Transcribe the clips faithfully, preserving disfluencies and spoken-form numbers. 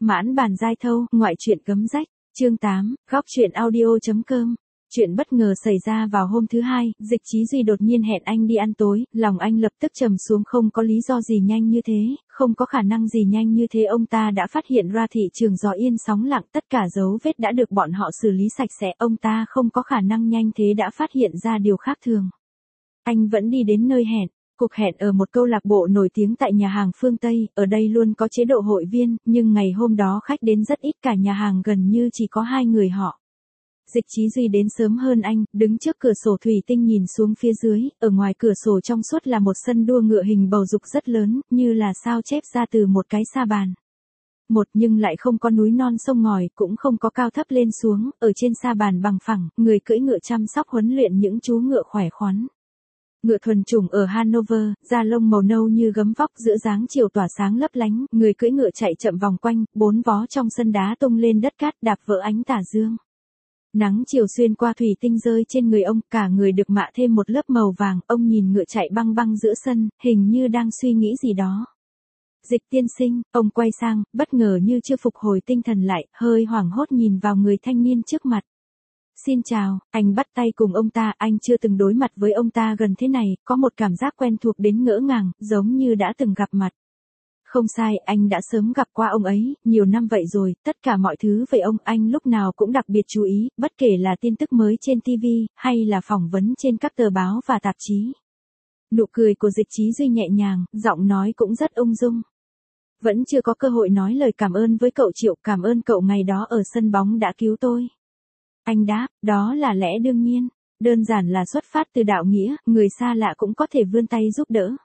Mãn bàn giai thâu, ngoại truyện cấm rách, chương tám, góc truyện audio.com. Chuyện bất ngờ xảy ra vào hôm thứ hai, Dịch Chí Duy đột nhiên hẹn anh đi ăn tối, lòng anh lập tức trầm xuống, không có lý do gì nhanh như thế, không có khả năng gì nhanh như thế. Ông ta đã phát hiện ra thị trường gió yên sóng lặng, tất cả dấu vết đã được bọn họ xử lý sạch sẽ, ông ta không có khả năng nhanh thế đã phát hiện ra điều khác thường. Anh vẫn đi đến nơi hẹn. Cuộc hẹn ở một câu lạc bộ nổi tiếng tại nhà hàng phương Tây, ở đây luôn có chế độ hội viên, nhưng ngày hôm đó khách đến rất ít, cả nhà hàng gần như chỉ có hai người họ. Dịch Chí Duy đến sớm hơn anh, đứng trước cửa sổ thủy tinh nhìn xuống phía dưới, ở ngoài cửa sổ trong suốt là một sân đua ngựa hình bầu dục rất lớn, như là sao chép ra từ một cái sa bàn. Một nhưng lại không có núi non sông ngòi, cũng không có cao thấp lên xuống, ở trên sa bàn bằng phẳng, người cưỡi ngựa chăm sóc huấn luyện những chú ngựa khỏe khoắn. Ngựa thuần chủng ở Hanover, da lông màu nâu như gấm vóc, giữa dáng chiều tỏa sáng lấp lánh, người cưỡi ngựa chạy chậm vòng quanh, bốn vó trong sân đá tung lên đất cát đạp vỡ ánh tà dương. Nắng chiều xuyên qua thủy tinh rơi trên người ông, cả người được mạ thêm một lớp màu vàng, ông nhìn ngựa chạy băng băng giữa sân, hình như đang suy nghĩ gì đó. Dịch tiên sinh, ông quay sang, bất ngờ như chưa phục hồi tinh thần lại, hơi hoảng hốt nhìn vào người thanh niên trước mặt. Xin chào, anh bắt tay cùng ông ta, anh chưa từng đối mặt với ông ta gần thế này, có một cảm giác quen thuộc đến ngỡ ngàng, giống như đã từng gặp mặt. Không sai, anh đã sớm gặp qua ông ấy, nhiều năm vậy rồi, tất cả mọi thứ về ông anh lúc nào cũng đặc biệt chú ý, bất kể là tin tức mới trên ti vi, hay là phỏng vấn trên các tờ báo và tạp chí. Nụ cười của Dịch Chí Duy nhẹ nhàng, giọng nói cũng rất ung dung. Vẫn chưa có cơ hội nói lời cảm ơn với cậu Triệu, cảm ơn cậu ngày đó ở sân bóng đã cứu tôi. Anh đáp, đó là lẽ đương nhiên, đơn giản là xuất phát từ đạo nghĩa, người xa lạ cũng có thể vươn tay giúp đỡ.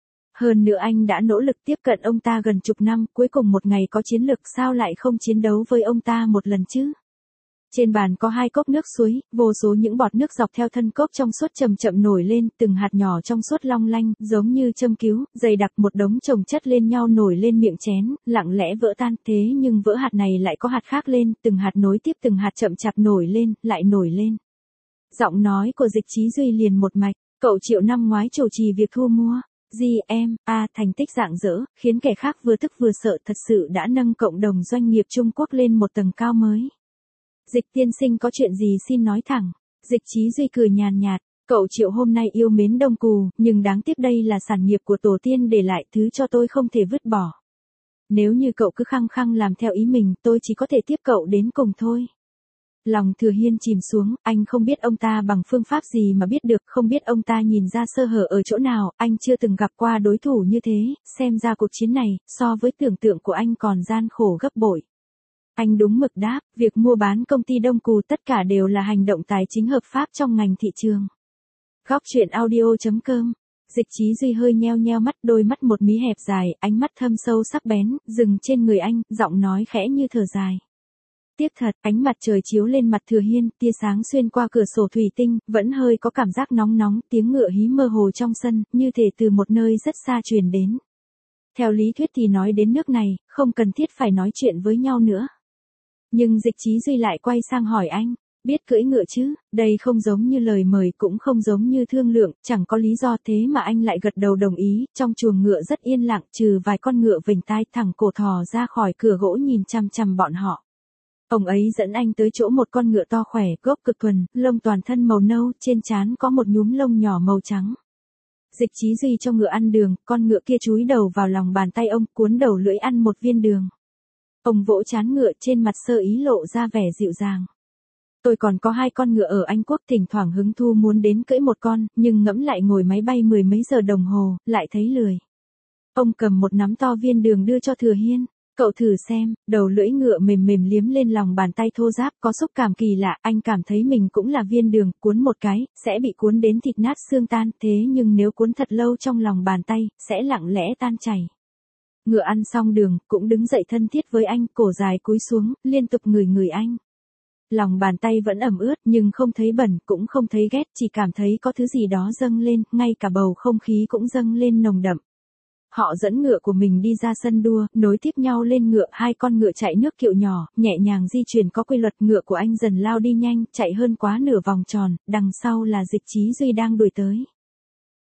Hơn nữa anh đã nỗ lực tiếp cận ông ta gần chục năm, cuối cùng một ngày có chiến lược, sao lại không chiến đấu với ông ta một lần chứ? Trên bàn có hai cốc nước suối, vô số những bọt nước dọc theo thân cốc trong suốt chậm chậm nổi lên, từng hạt nhỏ trong suốt long lanh, giống như châm cứu, dày đặc một đống chồng chất lên nhau nổi lên miệng chén, lặng lẽ vỡ tan, thế nhưng vỡ hạt này lại có hạt khác lên, từng hạt nối tiếp từng hạt chậm chạp nổi lên, lại nổi lên. Giọng nói của Dịch Chí Duy liền một mạch, cậu Triệu năm ngoái chủ trì việc thu mua giê em a thành tích rạng rỡ, khiến kẻ khác vừa tức vừa sợ, thật sự đã nâng cộng đồng doanh nghiệp Trung Quốc lên một tầng cao mới. Dịch tiên sinh có chuyện gì xin nói thẳng. Dịch Chí Duy cười nhàn nhạt, cậu Triệu hôm nay yêu mến Đông Cù, nhưng đáng tiếc đây là sản nghiệp của tổ tiên để lại, thứ cho tôi không thể vứt bỏ. Nếu như cậu cứ khăng khăng làm theo ý mình, tôi chỉ có thể tiếp cậu đến cùng thôi. Lòng Thừa Hiên chìm xuống, anh không biết ông ta bằng phương pháp gì mà biết được, không biết ông ta nhìn ra sơ hở ở chỗ nào, anh chưa từng gặp qua đối thủ như thế, xem ra cuộc chiến này, so với tưởng tượng của anh còn gian khổ gấp bội. Anh đúng mực đáp, việc mua bán công ty Đông Cù tất cả đều là hành động tài chính hợp pháp trong ngành thị trường. Góc truyện audio.com. Dịch Chí Duy hơi nheo nheo mắt, đôi mắt một mí hẹp dài, ánh mắt thâm sâu sắc bén, dừng trên người anh, giọng nói khẽ như thở dài. Tiếc thật, ánh mặt trời chiếu lên mặt Thừa Hiên, tia sáng xuyên qua cửa sổ thủy tinh, vẫn hơi có cảm giác nóng nóng, tiếng ngựa hí mơ hồ trong sân, như thể từ một nơi rất xa truyền đến. Theo lý thuyết thì nói đến nước này, không cần thiết phải nói chuyện với nhau nữa. Nhưng Dịch Chí Duy lại quay sang hỏi anh, biết cưỡi ngựa chứ, đây không giống như lời mời cũng không giống như thương lượng, chẳng có lý do thế mà anh lại gật đầu đồng ý, trong chuồng ngựa rất yên lặng, trừ vài con ngựa vểnh tai thẳng cổ thò ra khỏi cửa gỗ nhìn chằm chằm bọn họ. Ông ấy dẫn anh tới chỗ một con ngựa to khỏe, gốc cực thuần, lông toàn thân màu nâu, trên trán có một nhúm lông nhỏ màu trắng. Dịch Chí Duy cho ngựa ăn đường, con ngựa kia chúi đầu vào lòng bàn tay ông, cuốn đầu lưỡi ăn một viên đường. Ông vỗ trán ngựa, trên mặt sơ ý lộ ra vẻ dịu dàng. Tôi còn có hai con ngựa ở Anh Quốc, thỉnh thoảng hứng thu muốn đến cưỡi một con, nhưng ngẫm lại ngồi máy bay mười mấy giờ đồng hồ, lại thấy lười. Ông cầm một nắm to viên đường đưa cho Thừa Hiên. Cậu thử xem, đầu lưỡi ngựa mềm mềm liếm lên lòng bàn tay thô ráp, có xúc cảm kỳ lạ, anh cảm thấy mình cũng là viên đường, cuốn một cái, sẽ bị cuốn đến thịt nát xương tan, thế nhưng nếu cuốn thật lâu trong lòng bàn tay, sẽ lặng lẽ tan chảy. Ngựa ăn xong đường, cũng đứng dậy thân thiết với anh, cổ dài cúi xuống, liên tục ngửi ngửi anh. Lòng bàn tay vẫn ẩm ướt, nhưng không thấy bẩn, cũng không thấy ghét, chỉ cảm thấy có thứ gì đó dâng lên, ngay cả bầu không khí cũng dâng lên nồng đậm. Họ dẫn ngựa của mình đi ra sân đua, nối tiếp nhau lên ngựa, hai con ngựa chạy nước kiệu nhỏ, nhẹ nhàng di chuyển có quy luật, ngựa của anh dần lao đi nhanh, chạy hơn quá nửa vòng tròn, đằng sau là Dịch Chí Duy đang đuổi tới.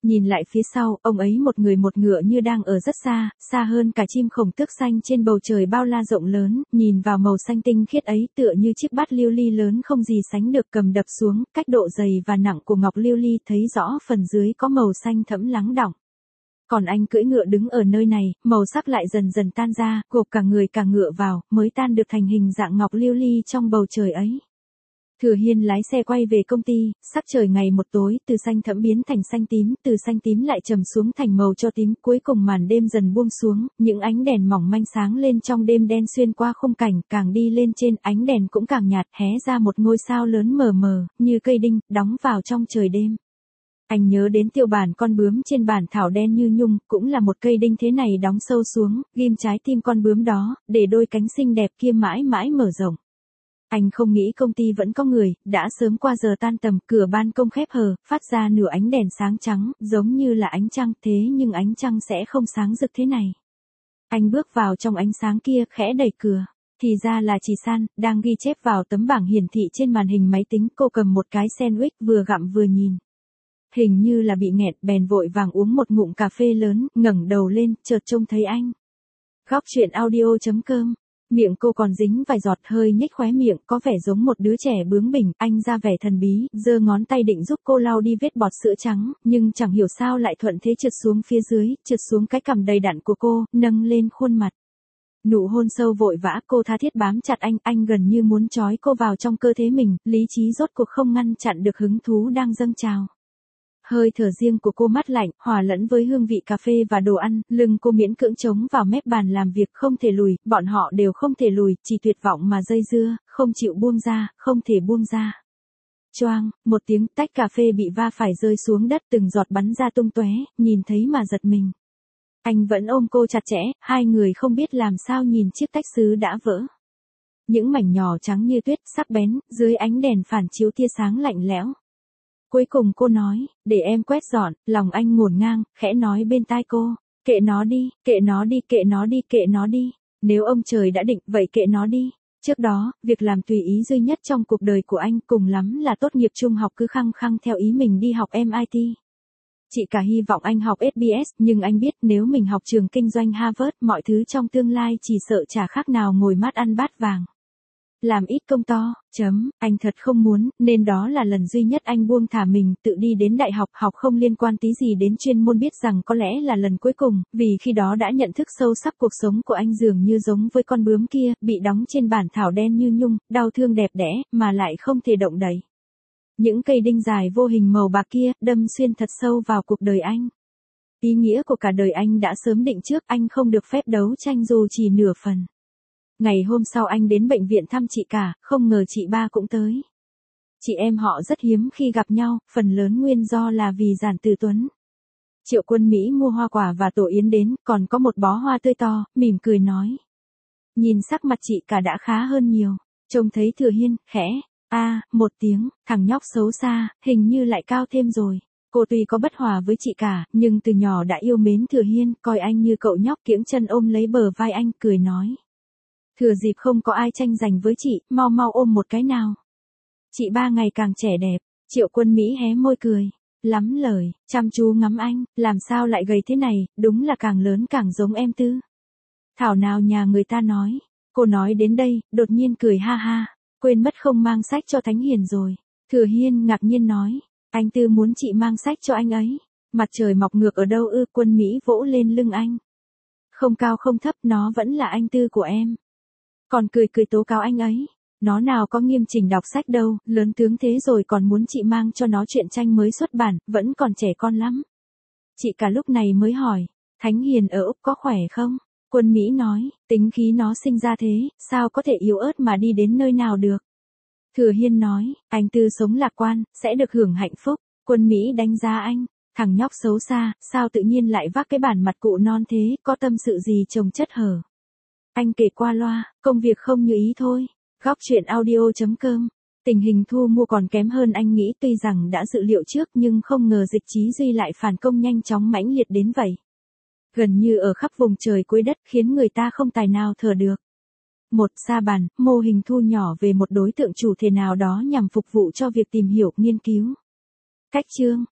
Nhìn lại phía sau, ông ấy một người một ngựa như đang ở rất xa, xa hơn cả chim khổng tước xanh trên bầu trời bao la rộng lớn, nhìn vào màu xanh tinh khiết ấy tựa như chiếc bát lưu ly lớn không gì sánh được cầm đập xuống, cách độ dày và nặng của ngọc lưu ly thấy rõ phần dưới có màu xanh thẫm lắng đọng. Còn anh cưỡi ngựa đứng ở nơi này, màu sắc lại dần dần tan ra, gộp cả người cả ngựa vào, mới tan được thành hình dạng ngọc lưu ly trong bầu trời ấy. Thừa Hiên lái xe quay về công ty, sắc trời ngày một tối, từ xanh thẫm biến thành xanh tím, từ xanh tím lại trầm xuống thành màu cho tím, cuối cùng màn đêm dần buông xuống, những ánh đèn mỏng manh sáng lên trong đêm đen xuyên qua khung cảnh, càng đi lên trên, ánh đèn cũng càng nhạt, hé ra một ngôi sao lớn mờ mờ, như cây đinh, đóng vào trong trời đêm. Anh nhớ đến tiêu bản con bướm trên bản thảo đen như nhung, cũng là một cây đinh thế này đóng sâu xuống, ghim trái tim con bướm đó, để đôi cánh xinh đẹp kia mãi mãi mở rộng. Anh không nghĩ công ty vẫn có người, đã sớm qua giờ tan tầm, cửa ban công khép hờ, phát ra nửa ánh đèn sáng trắng, giống như là ánh trăng, thế nhưng ánh trăng sẽ không sáng rực thế này. Anh bước vào trong ánh sáng kia, khẽ đẩy cửa. Thì ra là chị San, đang ghi chép vào tấm bảng hiển thị trên màn hình máy tính, cô cầm một cái sandwich vừa gặm vừa nhìn. Hình như là bị nghẹt, bèn vội vàng uống một ngụm cà phê lớn, ngẩng đầu lên, chợt trông thấy anh. Góc chuyện audio chấm com. Miệng cô còn dính vài giọt, hơi nhếch khóe miệng, có vẻ giống một đứa trẻ bướng bỉnh. Anh ra vẻ thần bí, giơ ngón tay định giúp cô lau đi vết bọt sữa trắng, nhưng chẳng hiểu sao lại thuận thế trượt xuống phía dưới, trượt xuống cái cằm đầy đặn của cô, nâng lên khuôn mặt. Nụ hôn sâu vội vã, cô tha thiết bám chặt anh, anh gần như muốn trói cô vào trong cơ thể mình, lý trí rốt cuộc không ngăn chặn được hứng thú đang dâng trào. Hơi thở riêng của cô mát lạnh, hòa lẫn với hương vị cà phê và đồ ăn, lưng cô miễn cưỡng chống vào mép bàn làm việc, không thể lùi, bọn họ đều không thể lùi, chỉ tuyệt vọng mà dây dưa, không chịu buông ra, không thể buông ra. Choang, một tiếng, tách cà phê bị va phải rơi xuống đất, từng giọt bắn ra tung tóe, nhìn thấy mà giật mình. Anh vẫn ôm cô chặt chẽ, hai người không biết làm sao nhìn chiếc tách sứ đã vỡ. Những mảnh nhỏ trắng như tuyết, sắc bén, dưới ánh đèn phản chiếu tia sáng lạnh lẽo. Cuối cùng cô nói, để em quét dọn, lòng anh ngổn ngang, khẽ nói bên tai cô, kệ nó đi, kệ nó đi, kệ nó đi, kệ nó đi. Nếu ông trời đã định, vậy kệ nó đi. Trước đó, việc làm tùy ý duy nhất trong cuộc đời của anh cùng lắm là tốt nghiệp trung học cứ khăng khăng theo ý mình đi học em i tê. Chị cả hy vọng anh học ét bê ét, nhưng anh biết nếu mình học trường kinh doanh Harvard, mọi thứ trong tương lai chỉ sợ chả khác nào ngồi mát ăn bát vàng. Làm ít công to, chấm, anh thật không muốn, nên đó là lần duy nhất anh buông thả mình, tự đi đến đại học, học không liên quan tí gì đến chuyên môn, biết rằng có lẽ là lần cuối cùng, vì khi đó đã nhận thức sâu sắc cuộc sống của anh dường như giống với con bướm kia, bị đóng trên bản thảo đen như nhung, đau thương đẹp đẽ, mà lại không thể động đậy. Những cây đinh dài vô hình màu bạc kia, đâm xuyên thật sâu vào cuộc đời anh. Ý nghĩa của cả đời anh đã sớm định trước, anh không được phép đấu tranh dù chỉ nửa phần. Ngày hôm sau anh đến bệnh viện thăm chị cả, không ngờ chị ba cũng tới. Chị em họ rất hiếm khi gặp nhau, phần lớn nguyên do là vì Giản Từ Tuấn. Triệu Quân Mỹ mua hoa quả và tổ yến đến, còn có một bó hoa tươi to, mỉm cười nói. Nhìn sắc mặt chị cả đã khá hơn nhiều, trông thấy Thừa Hiên, khẽ, a à, một tiếng, thằng nhóc xấu xa, hình như lại cao thêm rồi. Cô tuy có bất hòa với chị cả, nhưng từ nhỏ đã yêu mến Thừa Hiên, coi anh như cậu nhóc, kiễng chân ôm lấy bờ vai anh, cười nói. Thừa dịp không có ai tranh giành với chị, mau mau ôm một cái nào. Chị ba ngày càng trẻ đẹp, Triệu Quân Mỹ hé môi cười, lắm lời, chăm chú ngắm anh, làm sao lại gầy thế này, đúng là càng lớn càng giống em Tư. Thảo nào nhà người ta nói, cô nói đến đây, đột nhiên cười ha ha, quên mất không mang sách cho Thánh Hiền rồi. Thừa Hiên ngạc nhiên nói, anh Tư muốn chị mang sách cho anh ấy. Mặt trời mọc ngược ở đâu ư? Quân Mỹ vỗ lên lưng anh. Không cao không thấp, nó vẫn là anh Tư của em. Còn cười cười tố cáo anh ấy. Nó nào có nghiêm chỉnh đọc sách đâu, lớn tướng thế rồi còn muốn chị mang cho nó truyện tranh mới xuất bản, vẫn còn trẻ con lắm. Chị cả lúc này mới hỏi, Thánh Hiền ở Úc có khỏe không? Quân Mỹ nói, tính khí nó sinh ra thế, sao có thể yếu ớt mà đi đến nơi nào được? Thừa Hiên nói, anh Tư sống lạc quan, sẽ được hưởng hạnh phúc. Quân Mỹ đánh giá anh, thằng nhóc xấu xa, sao tự nhiên lại vác cái bản mặt cụ non thế, có tâm sự gì chồng chất hở. Anh kể qua loa, công việc không như ý thôi. Góc chuyện audio chấm com. Tình hình thu mua còn kém hơn anh nghĩ, tuy rằng đã dự liệu trước nhưng không ngờ Dịch Chí Duy lại phản công nhanh chóng mãnh liệt đến vậy. Gần như ở khắp vùng trời cuối đất, khiến người ta không tài nào thở được. Một sa bàn, mô hình thu nhỏ về một đối tượng chủ thể nào đó nhằm phục vụ cho việc tìm hiểu, nghiên cứu. Cách chương,